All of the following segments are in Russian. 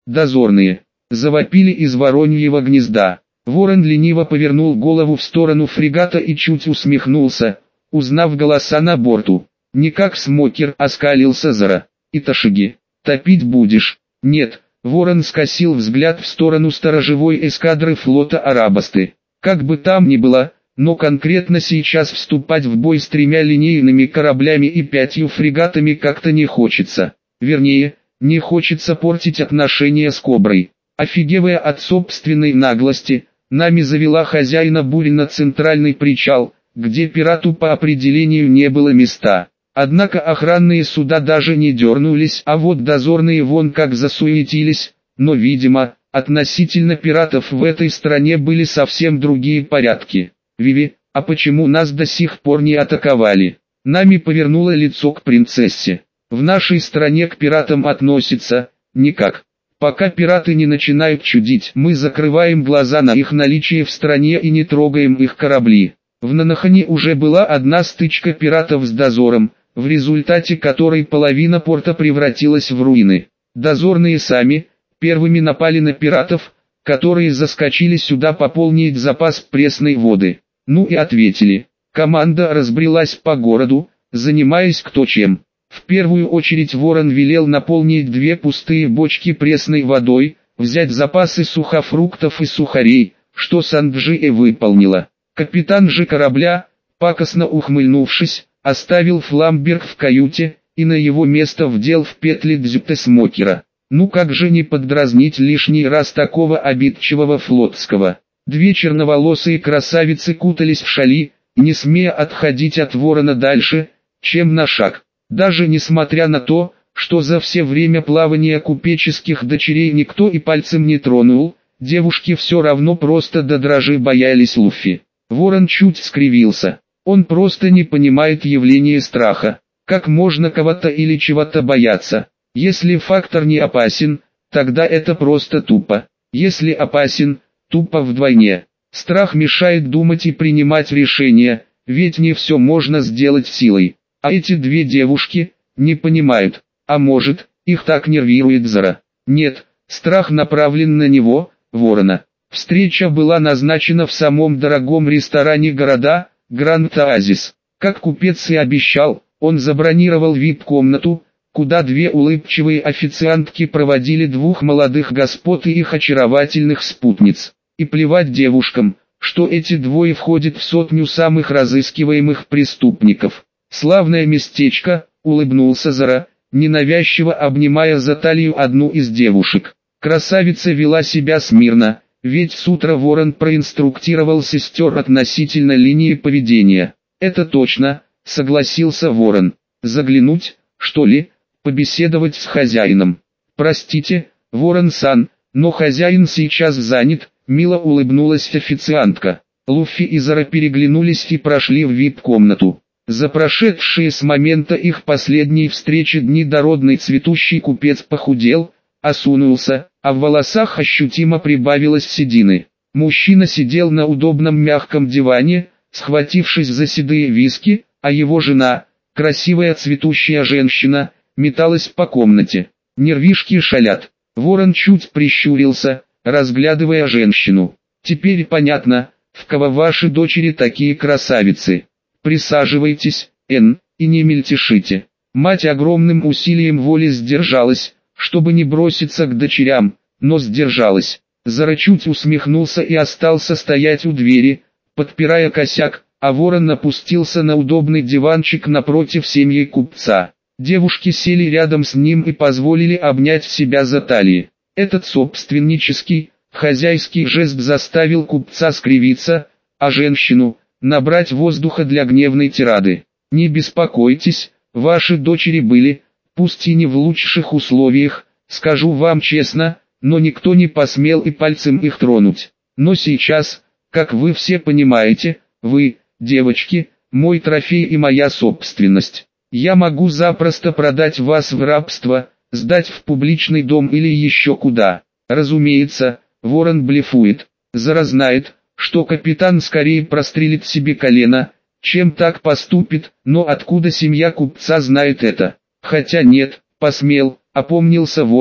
Дозорные! Завопили из вороньего гнезда. Ворон лениво повернул голову в сторону фрегата и чуть усмехнулся, узнав голоса на борту. Не как Смокер, оскалился Зара. И Ташиги. Топить будешь? Нет. Ворон скосил взгляд в сторону сторожевой эскадры флота Арабасты. Как бы там ни было, но конкретно сейчас вступать в бой с 3 линейными кораблями и 5 фрегатами как-то не хочется. Вернее, не хочется портить отношения с Коброй. Офигевая от собственной наглости, нами завела хозяина бури на центральный причал, где пирату по определению не было места. Однако охранные суда даже не дернулись, а вот дозорные вон как засуетились, но видимо, относительно пиратов в этой стране были совсем другие порядки. Виви, а почему нас до сих пор не атаковали? Нами повернуло лицо к принцессе. В нашей стране к пиратам относятся, никак. Пока пираты не начинают чудить, мы закрываем глаза на их наличие в стране и не трогаем их корабли. В Нанахане уже была одна стычка пиратов с дозором, в результате которой половина порта превратилась в руины. Дозорные сами первыми напали на пиратов, которые заскочили сюда пополнить запас пресной воды. Ну и ответили. Команда разбрелась по городу, занимаясь кто чем. В первую очередь Ворон велел наполнить 2 пустые бочки пресной водой, взять запасы сухофруктов и сухарей, что Санджи и выполнила. Капитан же корабля, пакостно ухмыльнувшись, оставил фламберг в каюте, и на его место вдел в петли Дзюте Смокера. Ну как же не поддразнить лишний раз такого обидчивого флотского? 2 черноволосые красавицы кутались в шали, не смея отходить от Ворона дальше, чем на шаг. Даже несмотря на то, что за все время плавания купеческих дочерей никто и пальцем не тронул, девушки все равно просто до дрожи боялись Луффи. Ворон чуть скривился. Он просто не понимает явления страха. Как можно кого-то или чего-то бояться? Если фактор не опасен, тогда это просто тупо. Если опасен, тупо вдвойне. Страх мешает думать и принимать решения, ведь не все можно сделать силой. А эти 2 девушки не понимают, а может, их так нервирует Зара. Нет, страх направлен на него, Ворона. Встреча была назначена в самом дорогом ресторане города, Гранд Оазис. Как купец и обещал, он забронировал VIP-комнату, куда 2 улыбчивые официантки проводили 2 молодых господ и их очаровательных спутниц. И плевать девушкам, что эти 2 входят в 100 самых разыскиваемых преступников. «Славное местечко», — улыбнулся Зара, ненавязчиво обнимая за талию одну из девушек. Красавица вела себя смирно, ведь с утра Ворон проинструктировал сестер относительно линии поведения. «Это точно», — согласился Ворон. «Заглянуть, что ли, побеседовать с хозяином?» «Простите, Ворон-сан, но хозяин сейчас занят», — мило улыбнулась официантка. Луффи и Зара переглянулись и прошли в VIP-комнату. За прошедшие с момента их последней встречи дни дородный цветущий купец похудел, осунулся, а в волосах ощутимо прибавилось седины. Мужчина сидел на удобном мягком диване, схватившись за седые виски, а его жена, красивая цветущая женщина, металась по комнате. Нервишки шалят. Ворон чуть прищурился, разглядывая женщину. «Теперь понятно, в кого ваши дочери такие красавицы. Присаживайтесь, Энн, и не мельтешите». Мать огромным усилием воли сдержалась, чтобы не броситься к дочерям, но сдержалась. Зара чуть усмехнулся и остался стоять у двери, подпирая косяк, а Ворон опустился на удобный диванчик напротив семьи купца. Девушки сели рядом с ним и позволили обнять себя за талии. Этот собственнический, хозяйский жест заставил купца скривиться, а женщину – набрать воздуха для гневной тирады. «Не беспокойтесь, ваши дочери были, пусть и не в лучших условиях, скажу вам честно, но никто не посмел и пальцем их тронуть. Но сейчас, как вы все понимаете, вы, девочки, мой трофей и моя собственность. Я могу запросто продать вас в рабство, сдать в публичный дом или еще куда». Разумеется, Ворон блефует. Зара знает, что капитан скорее прострелит себе колено, чем так поступит, но откуда семья купца знает это? Хотя нет, посмел, опомнился Ворон,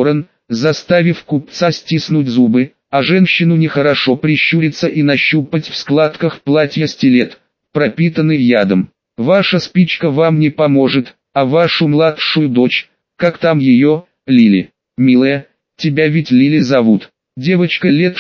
заставив купца стиснуть зубы, а женщину нехорошо прищуриться и нащупать в складках платья стилет, пропитанный ядом. Ваша спичка вам не поможет, а вашу младшую дочь, как там ее, Лили. Милая, тебя ведь Лили зовут. Девочка лет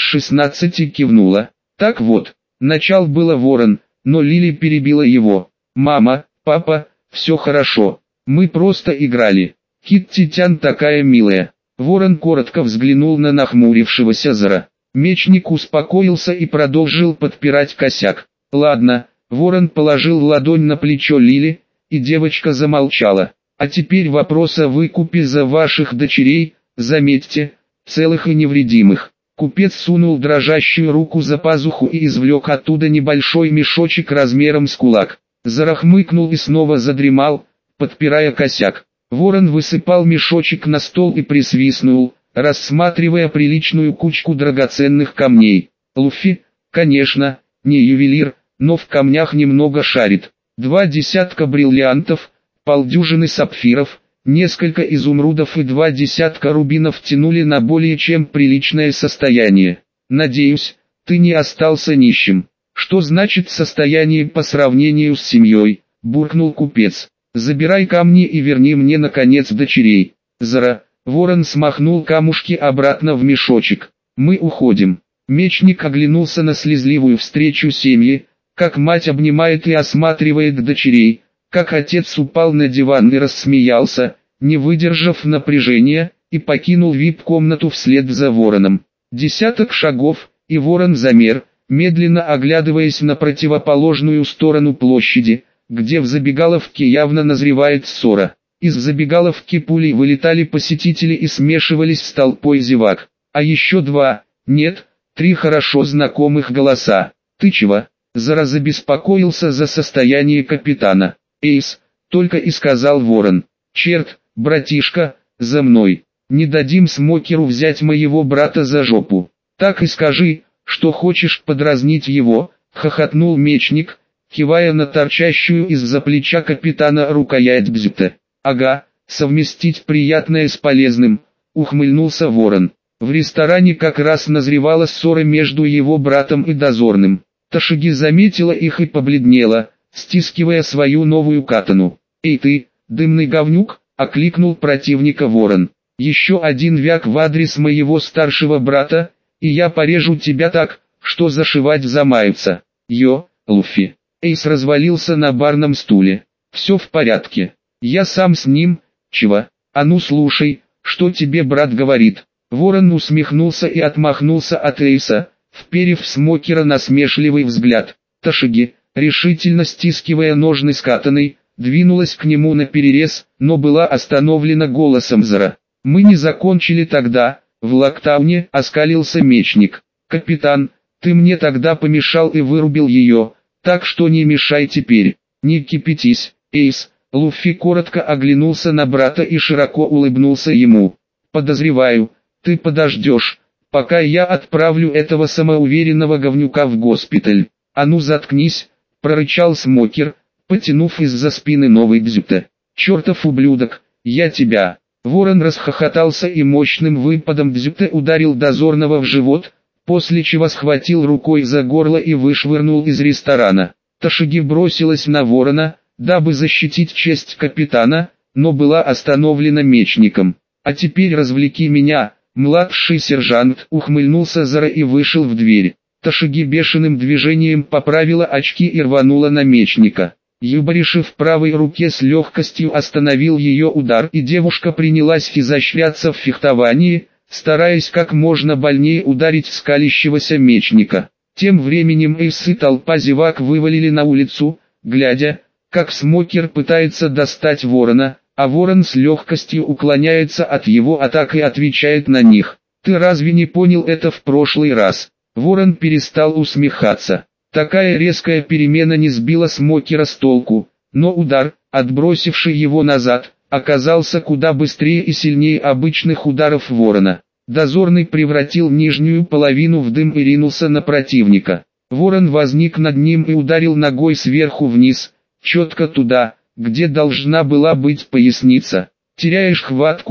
16 кивнула. Так вот, начал было Ворон, но Лили перебила его. Мама, папа, все хорошо, мы просто играли. Китти-тян такая милая. Ворон коротко взглянул на нахмурившегося Зара. Мечник успокоился и продолжил подпирать косяк. Ладно, Ворон положил ладонь на плечо Лили, и девочка замолчала. А теперь вопрос о выкупе за ваших дочерей, заметьте, целых и невредимых. Купец сунул дрожащую руку за пазуху и извлек оттуда небольшой мешочек размером с кулак. Зара хмыкнул и снова задремал, подпирая косяк. Ворон высыпал мешочек на стол и присвистнул, рассматривая приличную кучку драгоценных камней. Луфи, конечно, не ювелир, но в камнях немного шарит. 2 десятка бриллиантов, полдюжины сапфиров, несколько изумрудов и 2 десятка рубинов тянули на более чем приличное состояние. Надеюсь, ты не остался нищим. Что значит состояние по сравнению с семьей, буркнул купец. Забирай камни и верни мне наконец дочерей. Зара, Ворон смахнул камушки обратно в мешочек. Мы уходим. Мечник оглянулся на слезливую встречу семьи, как мать обнимает и осматривает дочерей, как отец упал на диван и рассмеялся, не выдержав напряжения, и покинул вип-комнату вслед за Вороном. 10 шагов, и Ворон замер, медленно оглядываясь на противоположную сторону площади, где в забегаловке явно назревает ссора. Из забегаловки пулей вылетали посетители и смешивались с толпой зевак. А еще 2, нет, 3 хорошо знакомых голоса. «Ты чего?» Зара забеспокоился за состояние капитана. «Эйс», только и сказал Ворон. «Черт, братишка, за мной. Не дадим Смокеру взять моего брата за жопу. Так и скажи, что хочешь подразнить его», хохотнул мечник, кивая на торчащую из-за плеча капитана рукоять бзюта. «Ага, совместить приятное с полезным», ухмыльнулся Ворон. В ресторане как раз назревала ссора между его братом и дозорным. Ташиги заметила их и побледнела, стискивая свою новую катану. «Эй ты, дымный говнюк!» — окликнул противника Ворон. «Еще один вяк в адрес моего старшего брата, и я порежу тебя так, что зашивать замаются. Йо, Луфи!» Эйс развалился на барном стуле. «Все в порядке. Я сам с ним, чего? А ну слушай, что тебе брат говорит». Ворон усмехнулся и отмахнулся от Эйса, вперев в Смокера насмешливый взгляд. Ташиги, решительно стискивая ножны с катаной, двинулась к нему наперерез, но была остановлена голосом Зара. «Мы не закончили тогда, в Локтауне», — оскалился мечник. «Капитан, ты мне тогда помешал и вырубил ее, так что не мешай теперь. Не кипятись, Эйс». Луфи коротко оглянулся на брата и широко улыбнулся ему. «Подозреваю, ты подождешь, пока я отправлю этого самоуверенного говнюка в госпиталь». «А ну заткнись», — прорычал Смокер, потянув из-за спины новый бзюта. «Чертов ублюдок, я тебя». Ворон расхохотался и мощным выпадом бзюта ударил дозорного в живот, после чего схватил рукой за горло и вышвырнул из ресторана. Ташиги бросилась на Ворона, дабы защитить честь капитана, но была остановлена мечником. «А теперь развлеки меня, младший сержант», — ухмыльнулся Зара и вышел в дверь. Ташиги бешеным движением поправила очки и рванула на мечника. Юбариши в правой руке с легкостью остановил ее удар, и девушка принялась изощряться в фехтовании, стараясь как можно больнее ударить скалящегося мечника. Тем временем Эйс и толпа зевак вывалили на улицу, глядя, как Смокер пытается достать Ворона, а Ворон с легкостью уклоняется от его атак и отвечает на них. «Ты разве не понял это в прошлый раз?» Ворон перестал усмехаться. Такая резкая перемена не сбила Смокера с толку, но удар, отбросивший его назад, оказался куда быстрее и сильнее обычных ударов Ворона. Дозорный превратил нижнюю половину в дым и ринулся на противника. Ворон возник над ним и ударил ногой сверху вниз, четко туда, где должна была быть поясница. «Теряешь хватку»,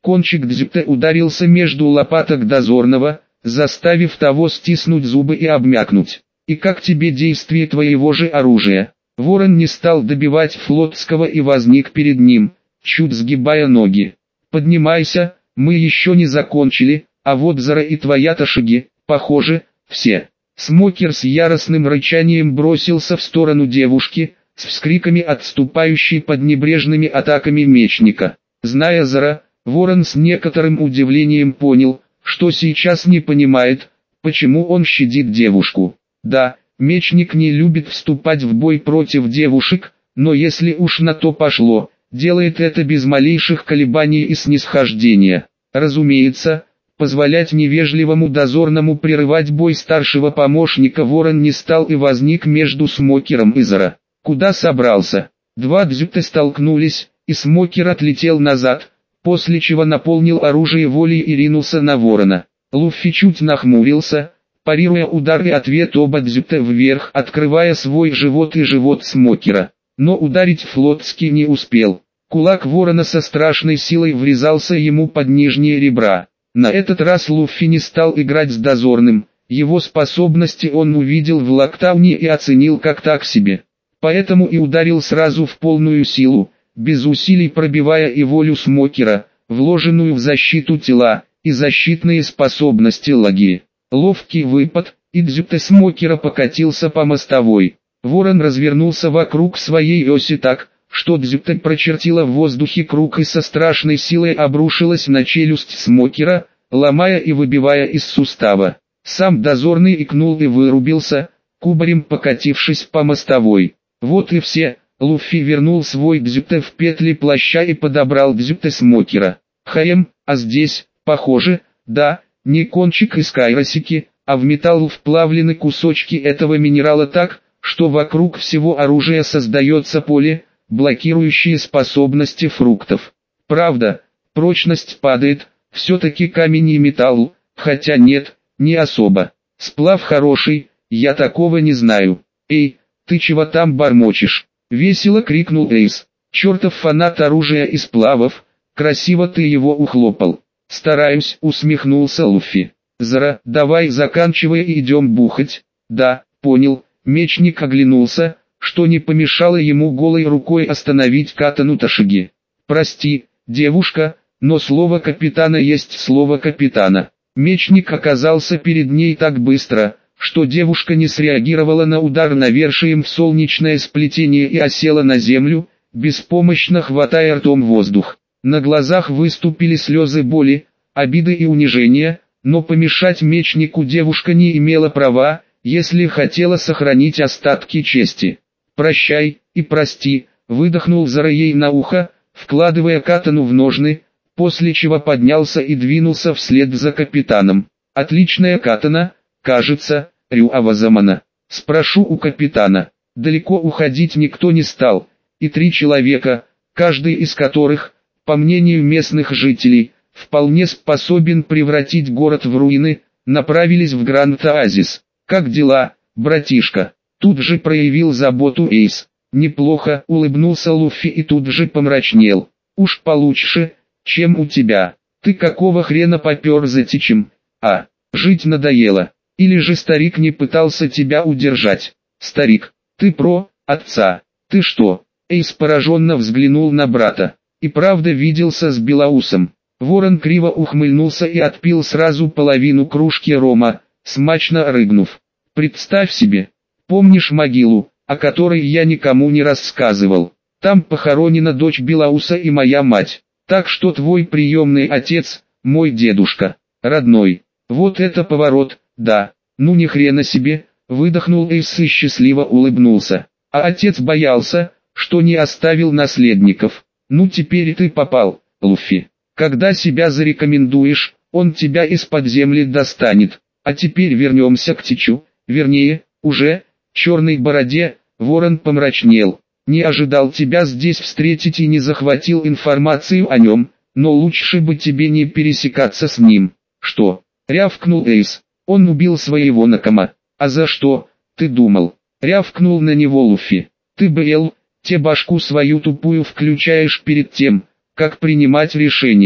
Кончик дзюта ударился между лопаток дозорного, заставив того стиснуть зубы и обмякнуть. «И как тебе действие твоего же оружия?» Ворон не стал добивать Флотского и возник перед ним, чуть сгибая ноги. «Поднимайся, мы еще не закончили, а вот Зара и твоя Ташиги, похоже, все». Смокер с яростным рычанием бросился в сторону девушки, с вскриками отступающей под небрежными атаками мечника. Зная Зара, Ворон с некоторым удивлением понял, что сейчас не понимает, почему он щадит девушку. Да, мечник не любит вступать в бой против девушек, но если уж на то пошло, делает это без малейших колебаний и снисхождения. Разумеется, позволять невежливому дозорному прерывать бой старшего помощника Ворон не стал и возник между Смокером и Зара. Куда собрался? Два дзюта столкнулись, и Смокер отлетел назад, после чего наполнил оружие волей и ринулся на Ворона. Луффи чуть нахмурился, парируя удар и ответ оба дзюта вверх, открывая свой живот и живот Смокера. Но ударить Флотский не успел. Кулак Ворона со страшной силой врезался ему под нижние ребра. На этот раз Луффи не стал играть с дозорным, его способности он увидел в локтауне и оценил как так себе. Поэтому и ударил сразу в полную силу, без усилий пробивая и волю Смокера, вложенную в защиту тела, и защитные способности Лаги. Ловкий выпад, и дзюта Смокера покатился по мостовой. Ворон развернулся вокруг своей оси так, что дзюта прочертила в воздухе круг и со страшной силой обрушилась на челюсть Смокера, ломая и выбивая из сустава. Сам дозорный икнул и вырубился, кубарем покатившись по мостовой. Вот и все. Луффи вернул свой дзюта в петли плаща и подобрал дзюта Смокера. А здесь, похоже, да, не кончик из кайросики, а в металл вплавлены кусочки этого минерала так, что вокруг всего оружия создается поле, блокирующие способности фруктов. Правда, прочность падает, все-таки камень и металл, хотя нет, не особо. Сплав хороший, я такого не знаю. Эй, ты чего там бормочешь? Весело крикнул Эйс. Чертов фанат оружия и сплавов, красиво ты его ухлопал. Стараюсь, усмехнулся Луффи. Зара, давай заканчивай и идем бухать. Да, понял. Мечник оглянулся, что не помешало ему голой рукой остановить Катану Ташиги. «Прости, девушка, но слово капитана есть слово капитана». Мечник оказался перед ней так быстро, что девушка не среагировала на удар навершием в солнечное сплетение и осела на землю, беспомощно хватая ртом воздух. На глазах выступили слезы боли, обиды и унижения, но помешать мечнику девушка не имела права, если хотела сохранить остатки чести. «Прощай и прости», — выдохнул Зара ей на ухо, вкладывая катану в ножны, после чего поднялся и двинулся вслед за капитаном. «Отличная катана, кажется, Рюавазамана. Спрошу у капитана». Далеко уходить никто не стал, и 3 человека, каждый из которых, по мнению местных жителей, вполне способен превратить город в руины, направились в Гранд-Оазис. «Как дела, братишка?» Тут же проявил заботу Эйс. «Неплохо», — улыбнулся Луффи и тут же помрачнел. «Уж получше, чем у тебя. Ты какого хрена попер за Тичем? А, жить надоело. Или же старик не пытался тебя удержать?» «Старик, ты про отца. Ты что?» Эйс пораженно взглянул на брата. И правда виделся с Белоусом. Ворон криво ухмыльнулся и отпил сразу половину кружки рома, смачно рыгнув. «Представь себе. Помнишь могилу, о которой я никому не рассказывал? Там похоронена дочь Белоуса и моя мать. Так что твой приемный отец, мой дедушка, родной. Вот это поворот, да, ну ни хрена себе», выдохнул Эйс и счастливо улыбнулся. А отец боялся, что не оставил наследников. «Ну теперь ты попал, Луффи. Когда себя зарекомендуешь, он тебя из-под земли достанет. А теперь вернемся к Тичу, вернее, уже, черной бороде». Ворон помрачнел. «Не ожидал тебя здесь встретить и не захватил информацию о нем, но лучше бы тебе не пересекаться с ним». «Что?» — рявкнул Эйс. «Он убил своего Накама». «А за что, ты думал?» — рявкнул на него Луффи. «Ты БЛ, те башку свою тупую включаешь перед тем, как принимать решения.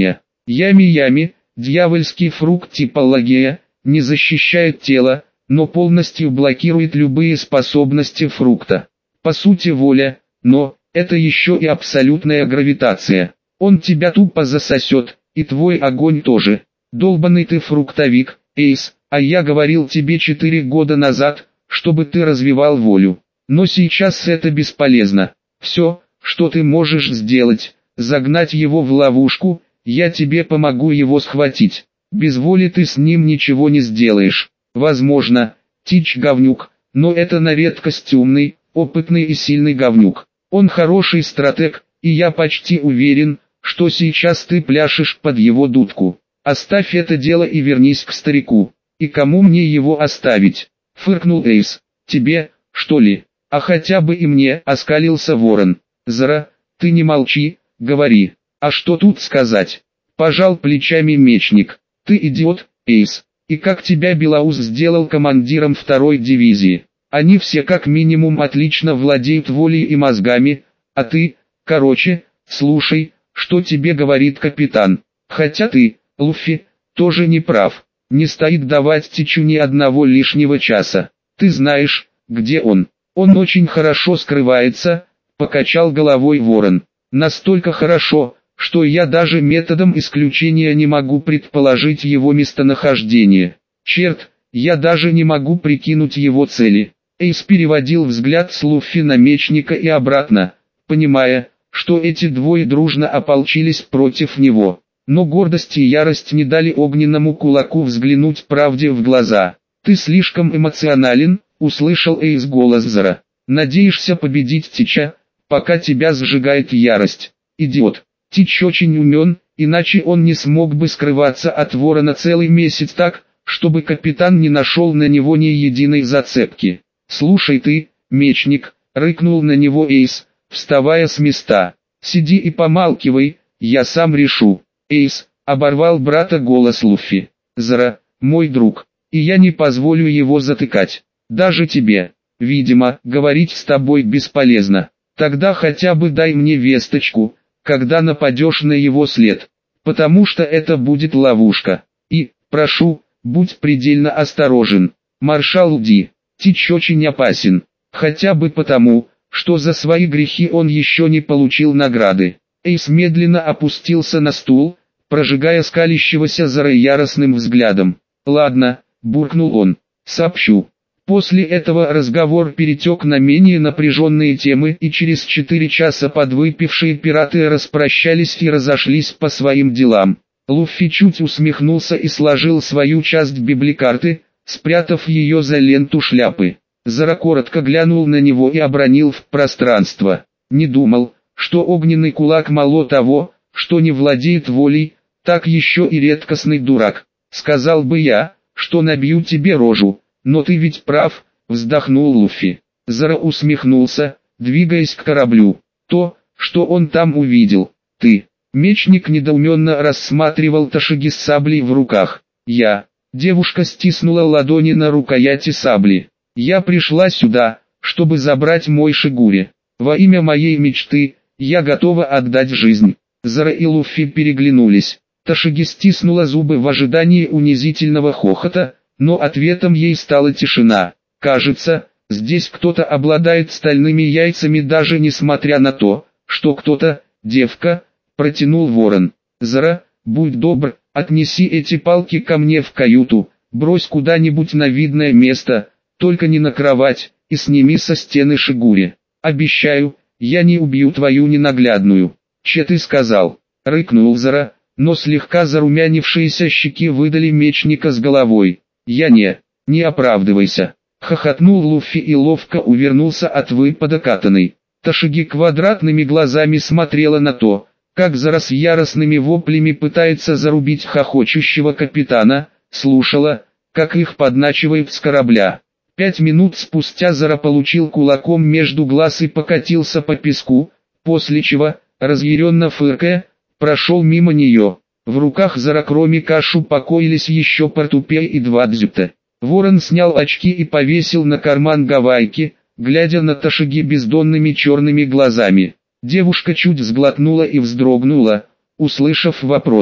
Ями-ями, дьявольский фрукт типа лагея, не защищает тело, но полностью блокирует любые способности фрукта. По сути воля, но это еще и абсолютная гравитация. Он тебя тупо засосет, и твой огонь тоже. Долбаный ты фруктовик, Эйс, а я говорил тебе 4 года назад, чтобы ты развивал волю. Но сейчас это бесполезно. Все, что ты можешь сделать, загнать его в ловушку, я тебе помогу его схватить. Без воли ты с ним ничего не сделаешь. Возможно, Тич говнюк, но это на редкость умный, опытный и сильный говнюк. Он хороший стратег, и я почти уверен, что сейчас ты пляшешь под его дудку. Оставь это дело и вернись к старику. И кому мне его оставить? Фыркнул Эйс. Тебе, что ли? А хотя бы и мне, оскалился Ворон. Зара, ты не молчи, говори. А что тут сказать? Пожал плечами мечник. Ты идиот, Эйс. И как тебя Белаус сделал командиром 2-й дивизии? Они все как минимум отлично владеют волей и мозгами, а ты, короче, слушай, что тебе говорит капитан. Хотя ты, Луффи, тоже не прав. Не стоит давать Тичу ни одного лишнего часа. Ты знаешь, где он. Он очень хорошо скрывается, покачал головой Ворон. Настолько хорошо, что я даже методом исключения не могу предположить его местонахождение. Черт, я даже не могу прикинуть его цели. Эйс переводил взгляд с Луффи на мечника и обратно, понимая, что эти двое дружно ополчились против него. Но гордость и ярость не дали огненному кулаку взглянуть правде в глаза. «Ты слишком эмоционален», — услышал Эйс голос Зара. «Надеешься победить Тича, пока тебя сжигает ярость. Идиот. Тич очень умен, иначе он не смог бы скрываться от Ворона целый месяц так, чтобы капитан не нашел на него ни единой зацепки. Слушай ты, мечник», — рыкнул на него Эйс, вставая с места. «Сиди и помалкивай, я сам решу». «Эйс», — оборвал брата голос Луффи. «Зара, мой друг, и я не позволю его затыкать. Даже тебе. Видимо, говорить с тобой бесполезно. Тогда хотя бы дай мне весточку, когда нападешь на его след. Потому что это будет ловушка. И, прошу, будь предельно осторожен. Маршал Ди, Тич очень опасен. Хотя бы потому, что за свои грехи он еще не получил награды». Эйс медленно опустился на стул, прожигая скалящегося Зара яростным взглядом. «Ладно», — буркнул он, — «сообщу». После этого разговор перетек на менее напряженные темы, и через 4 часа подвыпившие пираты распрощались и разошлись по своим делам. Луффи чуть усмехнулся и сложил свою часть библикарты, спрятав ее за ленту шляпы. Зара коротко глянул на него и обронил в пространство. «Не думал, что огненный кулак мало того, что не владеет волей, так еще и редкостный дурак. Сказал бы я, что набью тебе рожу, но ты ведь прав», — вздохнул Луффи. Зара усмехнулся, двигаясь к кораблю. «То, что он там увидел, ты». Мечник недоуменно рассматривал Ташиги с саблей в руках. «Я». Девушка стиснула ладони на рукояти сабли. «Я пришла сюда, чтобы забрать мой шигури. Во имя моей мечты, я готова отдать жизнь». Зара и Луффи переглянулись. Ташиги стиснула зубы в ожидании унизительного хохота, но ответом ей стала тишина. «Кажется, здесь кто-то обладает стальными яйцами, даже несмотря на то, что кто-то, девка», — протянул Ворон. «Зара, будь добр, отнеси эти палки ко мне в каюту, брось куда-нибудь на видное место, только не на кровать, и сними со стены шигури. Обещаю, я не убью твою ненаглядную». «Че ты сказал?» — рыкнул Зара, но слегка зарумянившиеся щеки выдали мечника с головой. «Я не оправдывайся», — хохотнул Луффи и ловко увернулся от выпада катаной. Ташиги квадратными глазами смотрела на то, как Зара с яростными воплями пытается зарубить хохочущего капитана, слушала, как их подначивают с корабля. 5 минут спустя Зара получил кулаком между глаз и покатился по песку, после чего, разъяренно фыркая, прошел мимо нее. В руках Зара кроме кашу покоились еще портупея и 2 дзюта. Ворон снял очки и повесил на карман гавайки, глядя на Ташиги бездонными черными глазами. Девушка чуть сглотнула и вздрогнула, услышав вопрос.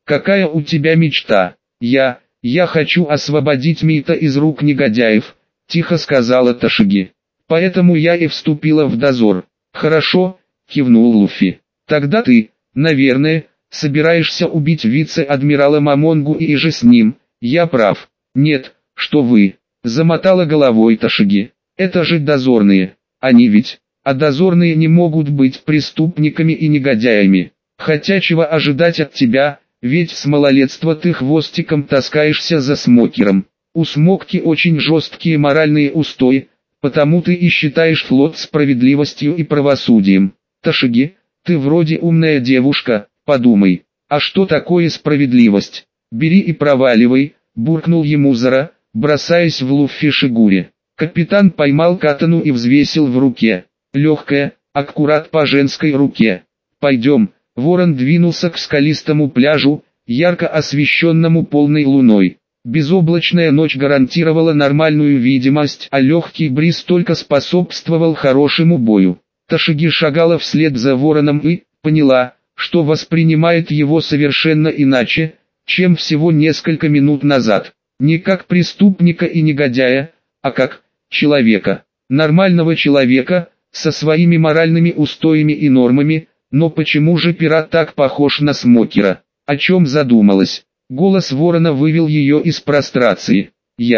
какая у тебя мечта? Я хочу освободить Мита из рук негодяев, тихо сказала Ташиги. Поэтому я и вступила в дозор. Хорошо, кивнул Луфи. Тогда ты, наверное, собираешься убить вице-адмирала Мамонгу и же с ним. Я прав. Нет, что вы, замотала головой Ташиги. Это же дозорные. Они ведь, а дозорные не могут быть преступниками и негодяями. Хотя чего ожидать от тебя, ведь с малолетства ты хвостиком таскаешься за Смокером. У Смокки очень жесткие моральные устои, потому ты и считаешь флот справедливостью и правосудием. Ташиги, ты вроде умная девушка, подумай, а что такое справедливость? Бери и проваливай, буркнул ему Зара, бросаясь в Луффи Шигуре. Капитан поймал катану и взвесил в руке. Легкая, аккурат по женской руке. Пойдем. Ворон двинулся к скалистому пляжу, ярко освещенному полной луной. Безоблачная ночь гарантировала нормальную видимость, а легкий бриз только способствовал хорошему бою. Ташиги шагала вслед за вороном и поняла, что воспринимает его совершенно иначе, чем всего несколько минут назад. Не как преступника и негодяя, а как человека. Нормального человека, со своими моральными устоями и нормами. Но почему же пират так похож на Смокера? О чем задумалась? Голос ворона вывел ее из прострации.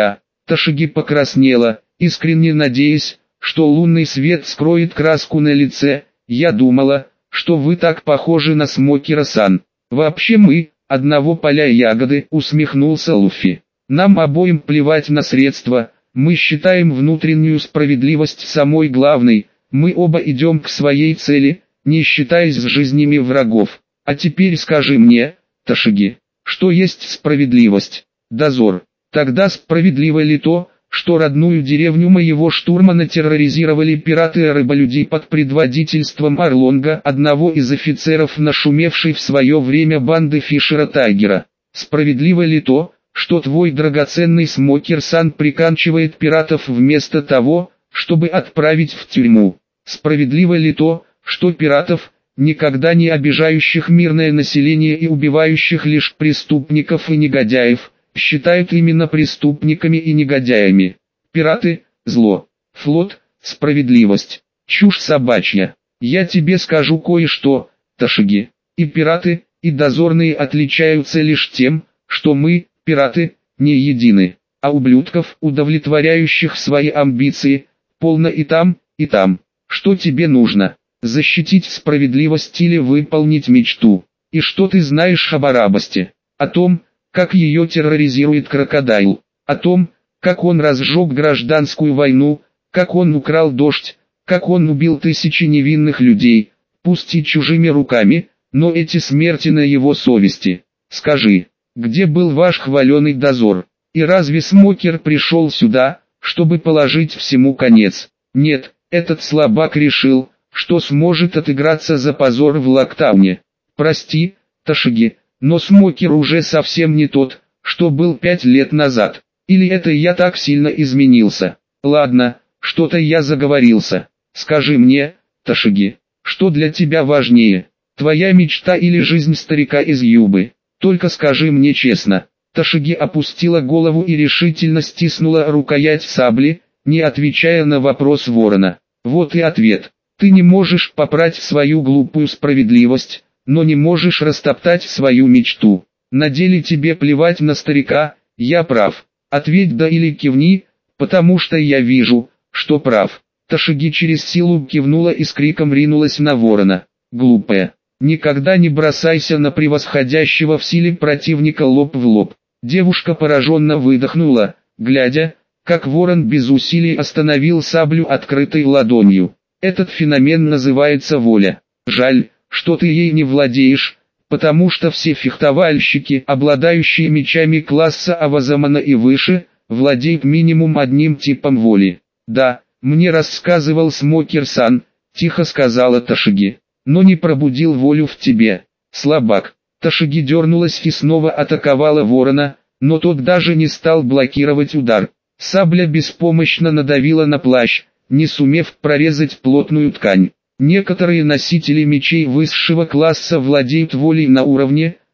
Ташиги покраснела, искренне надеясь, что лунный свет скроет краску на лице. Я думала, что вы так похожи на Смокера-сан. Вообще мы, одного поля ягоды, усмехнулся Луфи. Нам обоим плевать на средства, мы считаем внутреннюю справедливость самой главной, мы оба идем к своей цели, не считаясь с жизнями врагов. А теперь скажи мне, Ташиги, что есть справедливость? Дозор. Тогда справедливо ли то, что родную деревню моего штурмана терроризировали пираты и рыболюди под предводительством Орлонга, одного из офицеров нашумевшей в свое время банды Фишера Тайгера? Справедливо ли то, что твой драгоценный Смокер-сан приканчивает пиратов вместо того, чтобы отправить в тюрьму? Справедливо ли то, что пиратов, никогда не обижающих мирное население и убивающих лишь преступников и негодяев, считают именно преступниками и негодяями? Пираты – зло, флот – справедливость, чушь собачья. Я тебе скажу кое-что, Ташиги. И пираты, и дозорные отличаются лишь тем, что мы, пираты, не едины, а ублюдков, удовлетворяющих свои амбиции, полно и там, и там. Что тебе нужно? Защитить справедливость или выполнить мечту? И что ты знаешь об Арабасте? О том, как ее терроризирует крокодайл, о том, как он разжег гражданскую войну, как он украл дождь, как он убил тысячи невинных людей, пусть и чужими руками, но эти смерти на его совести. Скажи, где был ваш хваленый дозор? И разве Смокер пришел сюда, чтобы положить всему конец? Нет, этот слабак решил, что сможет отыграться за позор в Локтауне. Прости, Ташиги, но Смокер уже совсем не тот, что был 5 лет назад. Или это я так сильно изменился? Ладно, что-то я заговорился. Скажи мне, Ташиги, что для тебя важнее? Твоя мечта или жизнь старика из Юбы? Только скажи мне честно. Ташиги опустила голову и решительно стиснула рукоять сабли, не отвечая на вопрос ворона. Вот и ответ. Ты не можешь попрать свою глупую справедливость, но не можешь растоптать свою мечту. На деле тебе плевать на старика, я прав. Ответь да или кивни, потому что я вижу, что прав. Ташиги через силу кивнула и с криком ринулась на ворона. Глупая. Никогда не бросайся на превосходящего в силе противника лоб в лоб. Девушка пораженно выдохнула, глядя, как ворон без усилий остановил саблю открытой ладонью. Этот феномен называется воля. Жаль, что ты ей не владеешь, потому что все фехтовальщики, обладающие мечами класса Авазамана и выше, владеют минимум одним типом воли. Да, мне рассказывал Смокер-сан, тихо сказала Ташиги, но не пробудил волю в тебе. Слабак. Ташиги дернулась и снова атаковала ворона, но тот даже не стал блокировать удар. Сабля беспомощно надавила на плащ, не сумев прорезать плотную ткань. Некоторые носители мечей высшего класса владеют волей на уровне,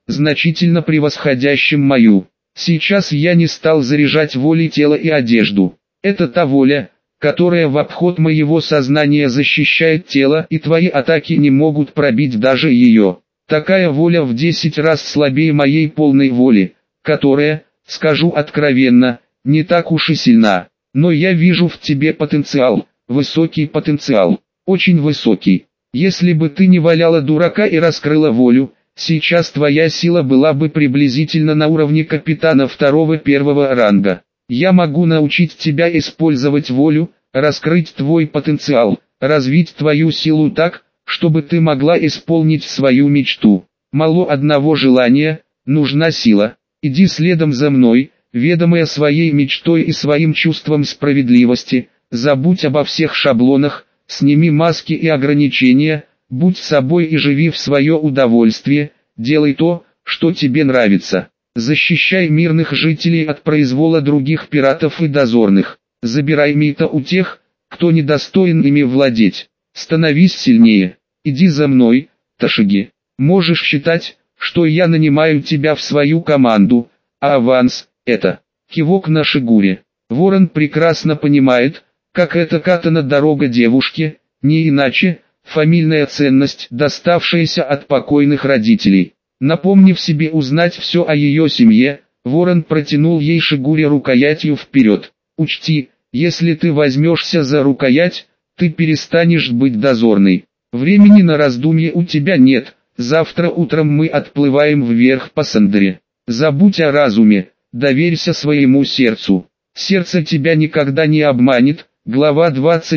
значительно превосходящим мою. Сейчас я не стал заряжать волей тело и одежду. Это та воля, которая в обход моего сознания защищает тело, и твои атаки не могут пробить даже ее. Такая воля в 10 раз слабее моей полной воли, которая, скажу откровенно, не так уж и сильна. Но я вижу в тебе потенциал, высокий потенциал, очень высокий. Если бы ты не валяла дурака и раскрыла волю, сейчас твоя сила была бы приблизительно на уровне капитана второго-первого ранга. Я могу научить тебя использовать волю, раскрыть твой потенциал, развить твою силу так, чтобы ты могла исполнить свою мечту. Мало одного желания, нужна сила. Иди следом за мной, ведомая своей мечтой и своим чувством справедливости. Забудь обо всех шаблонах, сними маски и ограничения, будь собой и живи в свое удовольствие, делай то, что тебе нравится. Защищай мирных жителей от произвола других пиратов и дозорных. Забирай мито у тех, кто недостоин ими владеть. Становись сильнее. Иди за мной, Ташиги. Можешь считать, что я нанимаю тебя в свою команду, а аванс – это кивок на Шигуре. Ворон прекрасно понимает, как эта катана дорога девушке, не иначе, фамильная ценность, доставшаяся от покойных родителей. Напомнив себе узнать все о ее семье, Ворон протянул ей Шигуре рукоятью вперед. Учти, если ты возьмешься за рукоять, ты перестанешь быть дозорной. Времени на раздумье у тебя нет, завтра утром мы отплываем вверх по Сандере. Забудь о разуме, доверься своему сердцу. Сердце тебя никогда не обманет. Глава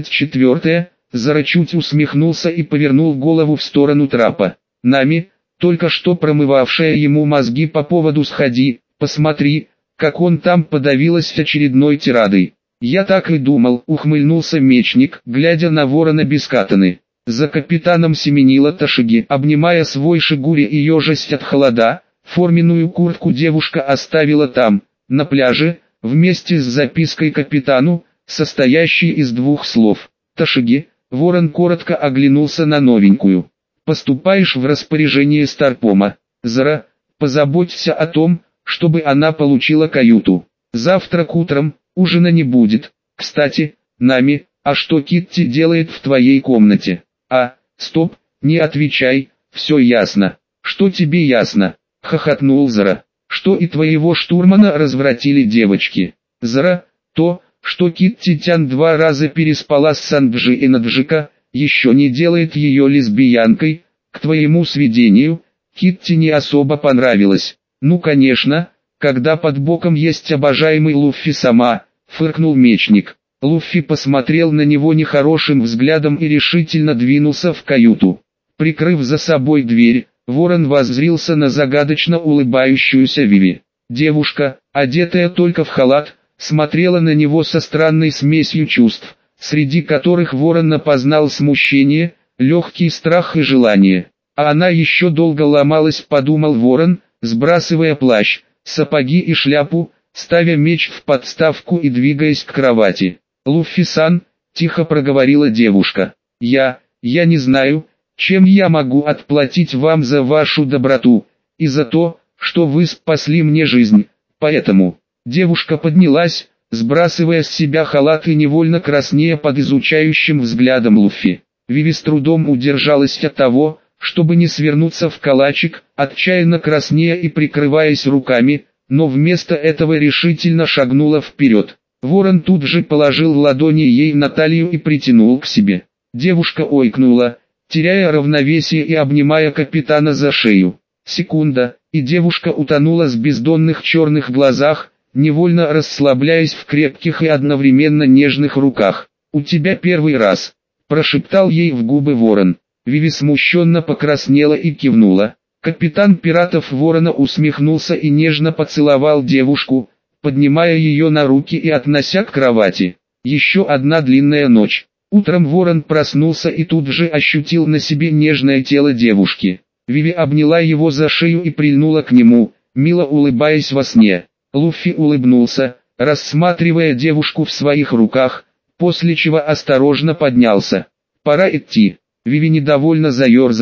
24. Зара чуть усмехнулся и повернул голову в сторону трапа. Нами, только что промывавшая ему мозги по поводу «сходи, посмотри», как он там подавилась очередной тирадой. «Я так и думал», — ухмыльнулся мечник, глядя на Ворона без катаны. За капитаном семенила Ташиги, обнимая свой Шигуре и ежась от холода. Форменную куртку девушка оставила там, на пляже, вместе с запиской капитану, состоящей из 2 слов. «Ташиги», — Ворон коротко оглянулся на новенькую. «Поступаешь в распоряжение Старпома. Зара, позаботься о том, чтобы она получила каюту. Завтрак утром, ужина не будет. Кстати, Нами, а что Китти делает в твоей комнате?» Стоп, не отвечай, все ясно». «Что тебе ясно?» — хохотнул Зара. «Что и твоего штурмана развратили девочки. Зара, то, что Китти-тян 2 раза переспала с Санджи и Наджика, еще не делает ее лесбиянкой. К твоему сведению, Китти не особо понравилась». «Ну конечно, когда под боком есть обожаемый Луффи сама», — фыркнул мечник. Луффи посмотрел на него нехорошим взглядом и решительно двинулся в каюту. Прикрыв за собой дверь, Ворон воззрился на загадочно улыбающуюся Виви. Девушка, одетая только в халат, смотрела на него со странной смесью чувств, среди которых Ворон опознал смущение, легкий страх и желание. А она еще долго ломалась, подумал Ворон, сбрасывая плащ, сапоги и шляпу, ставя меч в подставку и двигаясь к кровати. «Луффи-сан», — тихо проговорила девушка, — я не знаю, чем я могу отплатить вам за вашу доброту, и за то, что вы спасли мне жизнь, поэтому...» Девушка поднялась, сбрасывая с себя халат и невольно краснея под изучающим взглядом Луффи. Виви с трудом удержалась от того, чтобы не свернуться в калачик, отчаянно краснея и прикрываясь руками, но вместо этого решительно шагнула вперед. Ворон тут же положил ладони ей на талию и притянул к себе. Девушка ойкнула, теряя равновесие и обнимая капитана за шею. Секунда, и девушка утонула с бездонных черных глазах, невольно расслабляясь в крепких и одновременно нежных руках. «У тебя первый раз», – прошептал ей в губы Ворон. Виви смущенно покраснела и кивнула. Капитан пиратов Ворона усмехнулся и нежно поцеловал девушку, поднимая ее на руки и относя к кровати. Еще одна длинная ночь. Утром Ворон проснулся и тут же ощутил на себе нежное тело девушки. Виви обняла его за шею и прильнула к нему, мило улыбаясь во сне. Луффи улыбнулся, рассматривая девушку в своих руках, после чего осторожно поднялся. «Пора идти». Виви недовольно заерзала,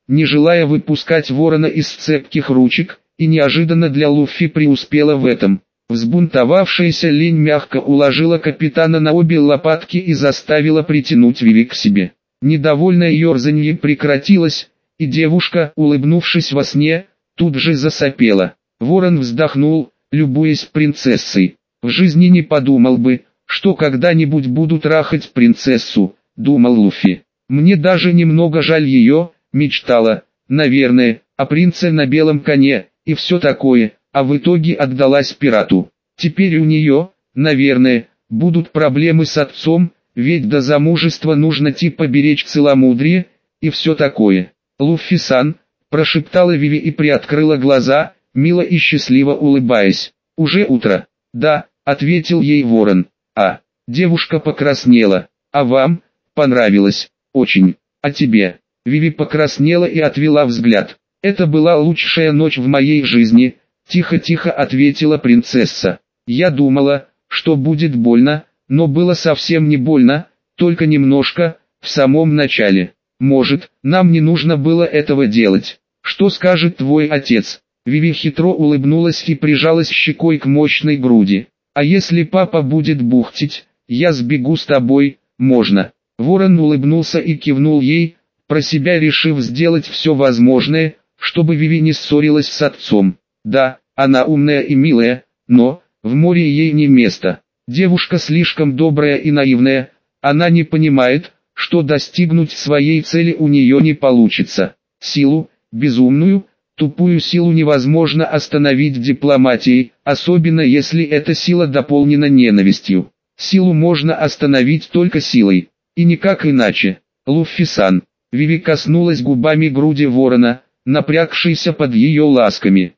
не желая выпускать ворона из цепких ручек, и неожиданно для Луффи преуспела в этом. Взбунтовавшаяся лень мягко уложила капитана на обе лопатки и заставила притянуть Виви к себе. Недовольное ерзанье прекратилось, и девушка, улыбнувшись во сне, тут же засопела. Ворон вздохнул, любуясь принцессой. В жизни не подумал бы, что когда-нибудь буду трахать принцессу, думал Луффи. Мне даже немного жаль ее, мечтала, наверное, о принце на белом коне, и все такое, а в итоге отдалась пирату. Теперь у нее, наверное, будут проблемы с отцом, ведь до замужества нужно типа беречь целомудрие, и все такое. Луффи-сан, прошептала Виви и приоткрыла глаза, мило и счастливо улыбаясь. Уже утро. Да, ответил ей ворон. Девушка покраснела. А вам? Понравилось? Очень. А тебе? Виви покраснела и отвела взгляд. Это была лучшая ночь в моей жизни, тихо-тихо ответила принцесса. Я думала, что будет больно, но было совсем не больно, только немножко, в самом начале. Может, нам не нужно было этого делать. Что скажет твой отец? Виви хитро улыбнулась и прижалась щекой к мощной груди. А если папа будет бухтить, я сбегу с тобой, можно. Ворон улыбнулся и кивнул ей, про себя решив сделать все возможное, чтобы Виви не ссорилась с отцом. Да, она умная и милая, но в море ей не место. Девушка слишком добрая и наивная, она не понимает, что достигнуть своей цели у нее не получится. Силу, безумную, тупую силу невозможно остановить дипломатией, особенно если эта сила дополнена ненавистью. Силу можно остановить только силой, и никак иначе. Луффи-сан. Виви коснулась губами груди ворона, напрягшейся под ее ласками.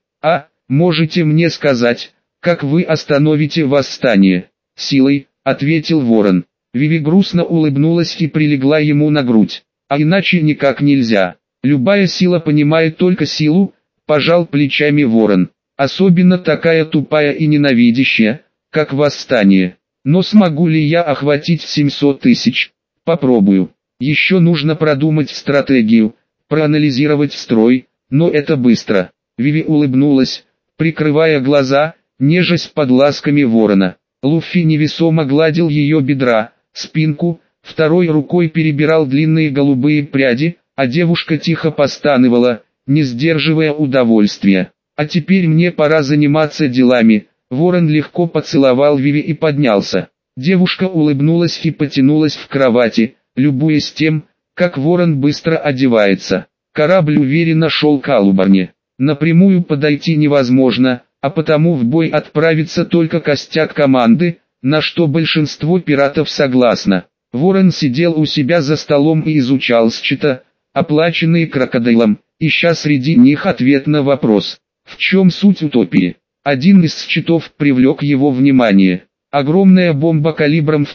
Можете мне сказать, как вы остановите восстание? Силой, ответил ворон. Виви грустно улыбнулась и прилегла ему на грудь. А иначе никак нельзя. Любая сила понимает только силу, пожал плечами ворон. Особенно такая тупая и ненавидящая, как восстание. Но смогу ли я охватить 700 тысяч? Попробую. Еще нужно продумать стратегию, проанализировать строй, но это быстро. Виви улыбнулась, прикрывая глаза, нежась под ласками ворона. Луффи невесомо гладил ее бедра, спинку, второй рукой перебирал длинные голубые пряди, а девушка тихо постанывала, не сдерживая удовольствия. А теперь мне пора заниматься делами. Ворон легко поцеловал Виви и поднялся. Девушка улыбнулась и потянулась в кровати, любуясь тем, как ворон быстро одевается. Корабль уверенно шел к Алубарне. Напрямую подойти невозможно, а потому в бой отправится только костяк команды, на что большинство пиратов согласно. Ворон сидел у себя за столом и изучал счета, оплаченные крокодилом, ища среди них ответ на вопрос, в чем суть утопии. Один из счетов привлек его внимание. Огромная бомба калибром в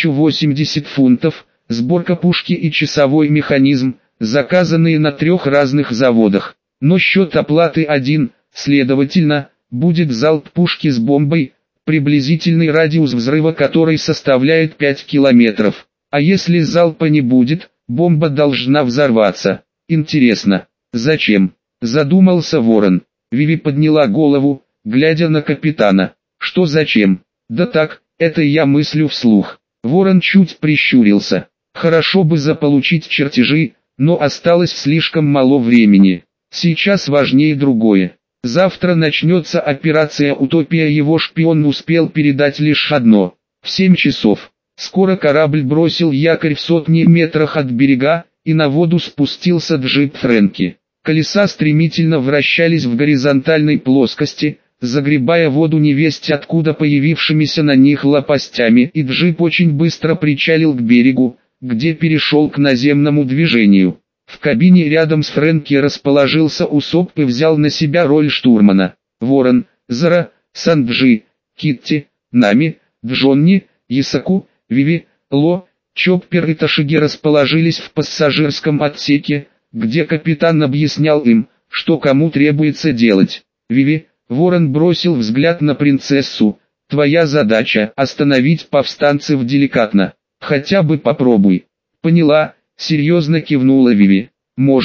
1080 фунтов, сборка пушки и часовой механизм, заказанные на 3 разных заводах. Но счет оплаты один, следовательно, будет залп пушки с бомбой, приблизительный радиус взрыва которой составляет 5 километров. А если залпа не будет, бомба должна взорваться. Интересно, зачем? Задумался ворон. Виви подняла голову, глядя на капитана. Что зачем? Да так, это я мыслю вслух. Ворон чуть прищурился. Хорошо бы заполучить чертежи, но осталось слишком мало времени. Сейчас важнее другое. Завтра начнется операция «Утопия», его шпион успел передать лишь одно. В 7 часов. Скоро корабль бросил якорь в сотни метрах от берега, и на воду спустился джип Фрэнки. Колеса стремительно вращались в горизонтальной плоскости, загребая воду невесть откуда появившимися на них лопастями, и джип очень быстро причалил к берегу, где перешел к наземному движению. В кабине рядом с Фрэнки расположился Усоп и взял на себя роль штурмана. Ворон, Зара, Санджи, Китти, Нами, Джонни, Исаку, Виви, Ло, Чоппер и Ташиги расположились в пассажирском отсеке, где капитан объяснял им, что кому требуется делать. Виви, Ворон бросил взгляд на принцессу. Твоя задача – остановить повстанцев деликатно. Хотя бы попробуй. Поняла, серьезно кивнула Виви. Может,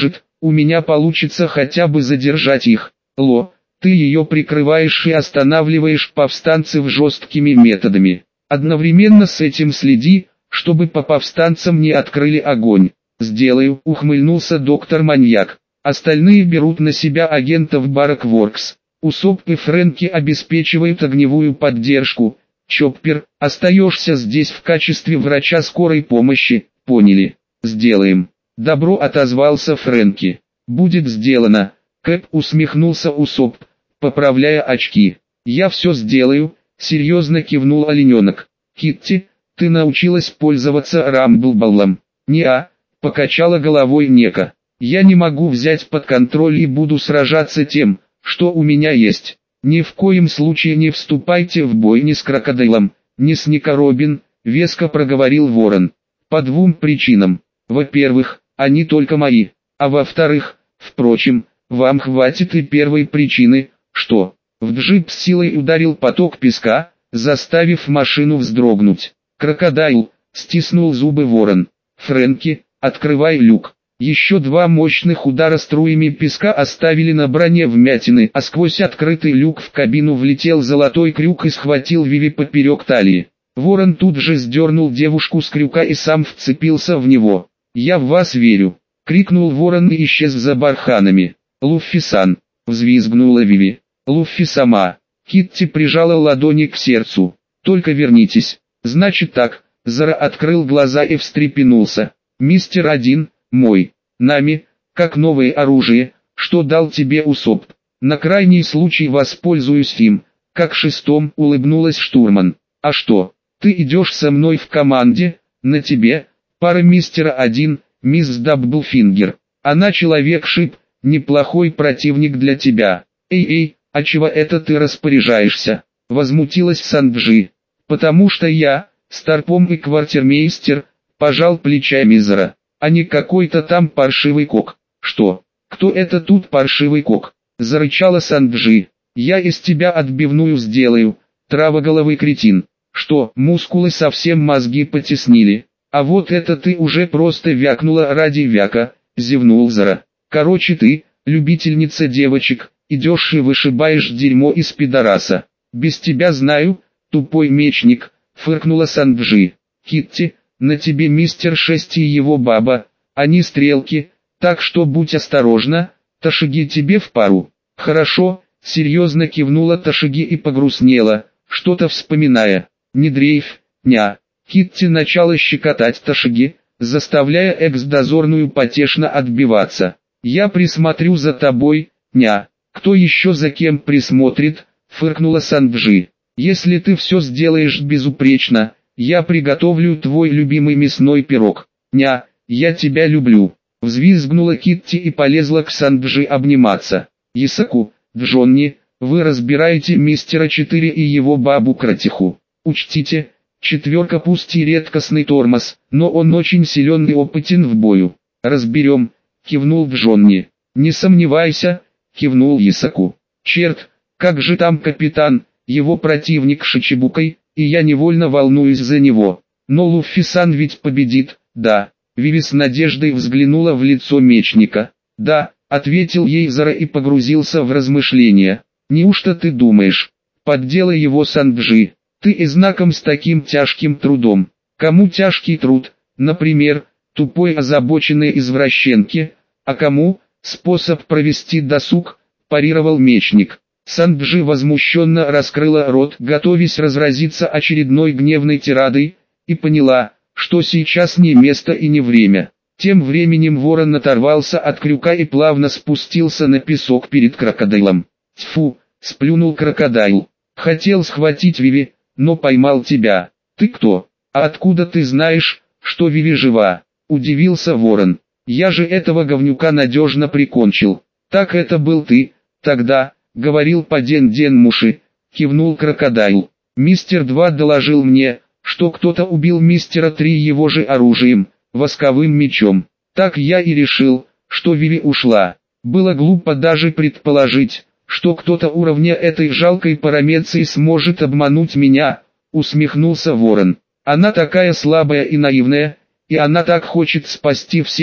у меня получится хотя бы задержать их. Ло, ты ее прикрываешь и останавливаешь повстанцев жесткими методами. Одновременно с этим следи, чтобы по повстанцам не открыли огонь. Сделаю, ухмыльнулся доктор-маньяк. Остальные берут на себя агентов Баракворкс. Усоп и Фрэнки обеспечивают огневую поддержку. Чоппер, остаешься здесь в качестве врача скорой помощи, поняли? Сделаем. Добро, отозвался Фрэнки. Будет сделано. Кэп, усмехнулся Усоп, поправляя очки. Я все сделаю, серьезно кивнул олененок. Китти, ты научилась пользоваться рамблбаллом? Не-а, покачала головой Нека. Я не могу взять под контроль и буду сражаться тем, что у меня есть. Ни в коем случае не вступайте в бой ни с крокодилом, ни с Никоробин, веско проговорил Ворон. По двум причинам. Во-первых, они только мои, а во-вторых, впрочем, вам хватит и первой причины, что в джип с силой ударил поток песка, заставив машину вздрогнуть. Крокодил, стиснул зубы Ворон. Фрэнки, открывай люк. Еще два мощных удара струями песка оставили на броне вмятины, а сквозь открытый люк в кабину влетел золотой крюк и схватил Виви поперек талии. Ворон тут же сдернул девушку с крюка и сам вцепился в него. «Я в вас верю!» — крикнул Ворон и исчез за барханами. «Луффи-сан!» — взвизгнула Виви. «Луффи сама!» Китти прижала ладони к сердцу. «Только вернитесь!» «Значит так!» — Зара открыл глаза и встрепенулся. «Мистер Один, мой, нами, как новое оружие, что дал тебе Усоп. На крайний случай воспользуюсь им, как шестом», — улыбнулась штурман. «А что, ты идешь со мной в команде? На тебе пара мистера Один, мисс Даблфингер. Она человек-шип, неплохой противник для тебя». «Эй, а чего это ты распоряжаешься?» — возмутилась Санджи. «Потому что я, старпом и квартирмейстер», — пожал плечами Зара. «А не какой-то там паршивый кок». «Что? Кто это тут паршивый кок?» — зарычала Санджи. «Я из тебя отбивную сделаю, травоголовый кретин». «Что, мускулы совсем мозги потеснили? А вот это ты уже просто вякнула ради вяка», — зевнул Зара. «Короче ты, любительница девочек, идешь и вышибаешь дерьмо из пидораса. Без тебя знаю, тупой мечник», — фыркнула Санджи. «Китти, на тебе мистер Шесть и его баба, они стрелки, так что будь осторожна, Ташиги тебе в пару». «Хорошо», — серьезно кивнула Ташиги и погрустнела, что-то вспоминая. «Не дрейф, ня». Китти начала щекотать Ташиги, заставляя экс-дозорную потешно отбиваться. «Я присмотрю за тобой, ня». «Кто еще за кем присмотрит?» — фыркнула Санджи. «Если ты все сделаешь безупречно, я приготовлю твой любимый мясной пирог». «Ня, я тебя люблю», — взвизгнула Китти и полезла к Санджи обниматься. «Исаку, Джонни, вы разбираете мистера 4 и его бабу Кратиху. Учтите, четверка пусть и редкостный тормоз, но он очень силен и опытен в бою». «Разберем», — кивнул Джонни. «Не сомневайся», — кивнул Исаку. «Черт, как же там капитан, его противник Шичибукой, и я невольно волнуюсь за него. Но Луффи-сан ведь победит, да?» Виви с надеждой взглянула в лицо мечника. «Да», — ответил ей Зара и погрузился в размышления. «Неужто ты думаешь, подделай его Санджи? Ты и знаком с таким тяжким трудом. Кому тяжкий труд, например, тупой озабоченной извращенке, а кому способ провести досуг?» — парировал мечник. Санджи возмущенно раскрыла рот, готовясь разразиться очередной гневной тирадой, и поняла, что сейчас не место и не время. Тем временем ворон оторвался от крюка и плавно спустился на песок перед крокодилом. «Тьфу!» — сплюнул крокодил. «Хотел схватить Виви, но поймал тебя. Ты кто? А откуда ты знаешь, что Виви жива?» — удивился ворон. «Я же этого говнюка надежно прикончил». «Так это был ты, тогда», — говорил Паден Муши, кивнул крокодил. «Мистер 2 доложил мне, что кто-то убил мистера 3 его же оружием, восковым мечом. Так я и решил, что Виви ушла. Было глупо даже предположить, что кто-то уровня этой жалкой парамеции сможет обмануть меня», — усмехнулся ворон. «Она такая слабая и наивная, и она так хочет спасти всех,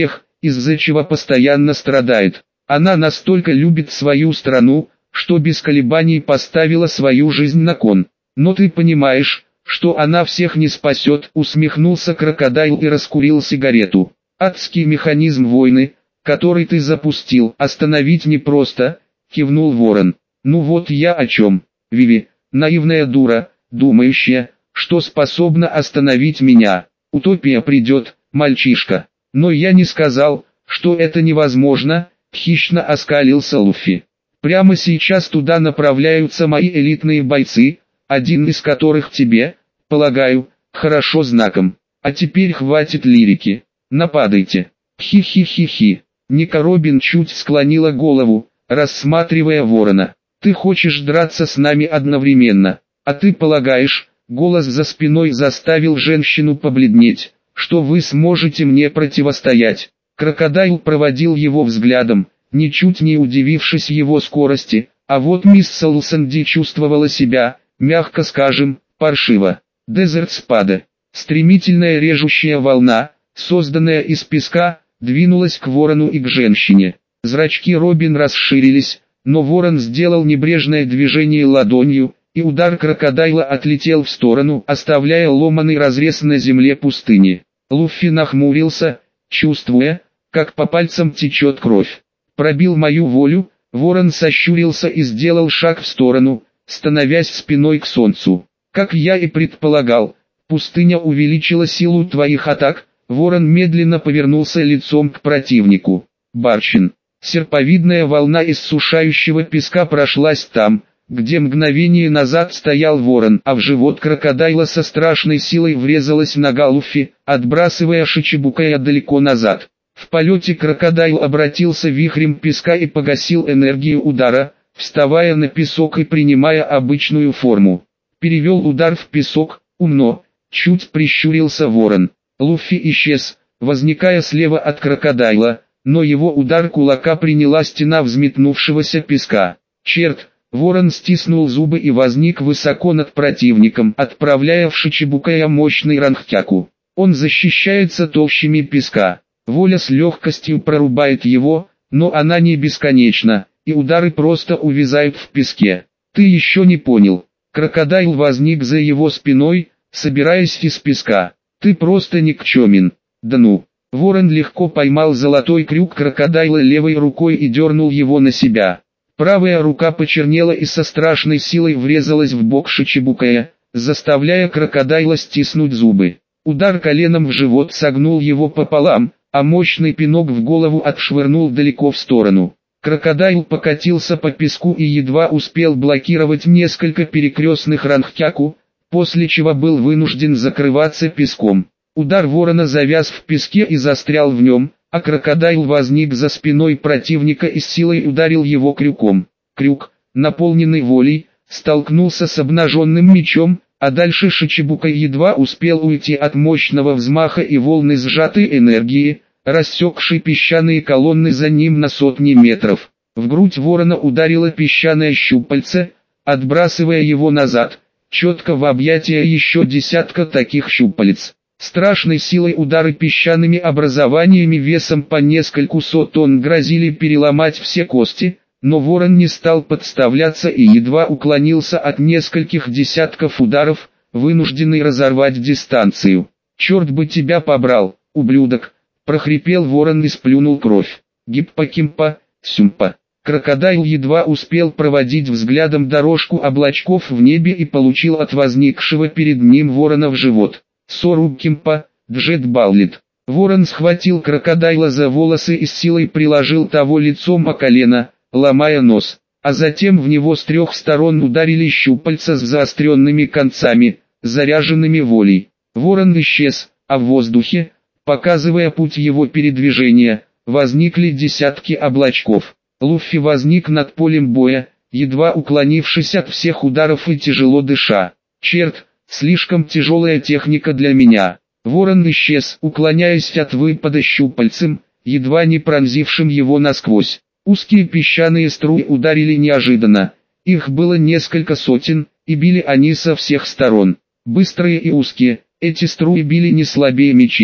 из-за чего постоянно страдает. Она настолько любит свою страну, что без колебаний поставила свою жизнь на кон. Но ты понимаешь, что она всех не спасет, усмехнулся крокодайл и раскурил сигарету. Адский механизм войны, который ты запустил, остановить непросто, кивнул ворон. Ну вот я о чем, Виви, наивная дура, думающая, что способна остановить меня. Утопия придет, мальчишка. Но я не сказал, что это невозможно, хищно оскалился Луффи. Прямо сейчас туда направляются мои элитные бойцы, один из которых тебе, полагаю, хорошо знаком. А теперь хватит лирики. Нападайте. Хи-хи-хи-хи. Ника Робин чуть склонила голову, рассматривая ворона. Ты хочешь драться с нами одновременно, а ты полагаешь, голос за спиной заставил женщину побледнеть, что вы сможете мне противостоять. Крокодайл проводил его взглядом, ничуть не удивившись его скорости, а вот мисс Солсенди чувствовала себя, мягко скажем, паршиво. Дезерт спада. Стремительная режущая волна, созданная из песка, двинулась к ворону и к женщине. Зрачки Робин расширились, но ворон сделал небрежное движение ладонью, и удар крокодайла отлетел в сторону, оставляя ломаный разрез на земле пустыни. Луффи нахмурился, чувствуя, как по пальцам течет кровь. Пробил мою волю, ворон сощурился и сделал шаг в сторону, становясь спиной к солнцу. Как я и предполагал, пустыня увеличила силу твоих атак. Ворон медленно повернулся лицом к противнику. Барчин. Серповидная волна иссушающего песка прошлась там, где мгновение назад стоял ворон, а в живот крокодайла со страшной силой врезалась нога Луффи, отбрасывая Шичибукая далеко назад. В полете крокодайл обратился вихрем песка и погасил энергию удара, вставая на песок и принимая обычную форму. Перевел удар в песок, умно, чуть прищурился ворон. Луффи исчез, возникая слева от крокодайла, но его удар кулака приняла стена взметнувшегося песка. Черт! Ворон стиснул зубы и возник высоко над противником, отправляя в Шичибукая мощный ранхтяку. Он защищается толщами песка. Воля с легкостью прорубает его, но она не бесконечна, и удары просто увязают в песке. Ты еще не понял. Крокодайл возник за его спиной, собираясь из песка. Ты просто никчемен. Да ну. Ворон легко поймал золотой крюк крокодайла левой рукой и дернул его на себя. Правая рука почернела и со страшной силой врезалась в бок Шичибукая, заставляя крокодайла стиснуть зубы. Удар коленом в живот согнул его пополам, а мощный пинок в голову отшвырнул далеко в сторону. Крокодайл покатился по песку и едва успел блокировать несколько перекрестных ранхтяку, после чего был вынужден закрываться песком. Удар ворона завяз в песке и застрял в нем, а крокодайл возник за спиной противника и с силой ударил его крюком. Крюк, наполненный волей, столкнулся с обнаженным мечом, а дальше Шичибукай едва успел уйти от мощного взмаха и волны сжатой энергии, рассекшей песчаные колонны за ним на сотни метров. В грудь ворона ударило песчаное щупальце, отбрасывая его назад, четко в объятия еще десятка таких щупалец. Страшной силой удары песчаными образованиями весом по нескольку сот тонн грозили переломать все кости, но ворон не стал подставляться и едва уклонился от нескольких десятков ударов, вынужденный разорвать дистанцию. «Черт бы тебя побрал, ублюдок!» — прохрипел ворон и сплюнул кровь. Гиппа-кимпа, сюмпа. Крокодайл едва успел проводить взглядом дорожку облачков в небе и получил от возникшего перед ним ворона в живот. Сорубкимпа, Джет Баллит. Ворон схватил крокодайла за волосы и с силой приложил того лицом о колено, ломая нос, а затем в него с трех сторон ударили щупальца с заостренными концами, заряженными волей. Ворон исчез, а в воздухе, показывая путь его передвижения, возникли десятки облачков. Луффи возник над полем боя, едва уклонившись от всех ударов и тяжело дыша. Черт! Слишком тяжелая техника для меня. Ворон исчез, уклоняясь от выпада щупальцем, едва не пронзившим его насквозь. Узкие песчаные струи ударили неожиданно. Их было несколько сотен, и били они со всех сторон. Быстрые и узкие, эти струи били не слабее мечей.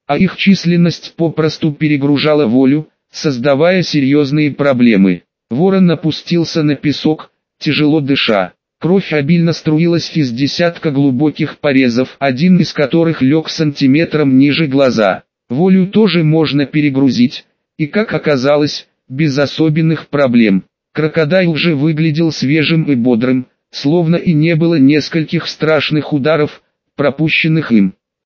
а их численность попросту перегружала волю, создавая серьезные проблемы. Ворон опустился на песок, тяжело дыша. Кровь обильно струилась из десятка глубоких порезов, один из которых лег сантиметром ниже глаза. Волю тоже можно перегрузить, и как оказалось, без особенных проблем. Крокодайл же выглядел свежим и бодрым, словно и не было нескольких страшных ударов, пропущенных им.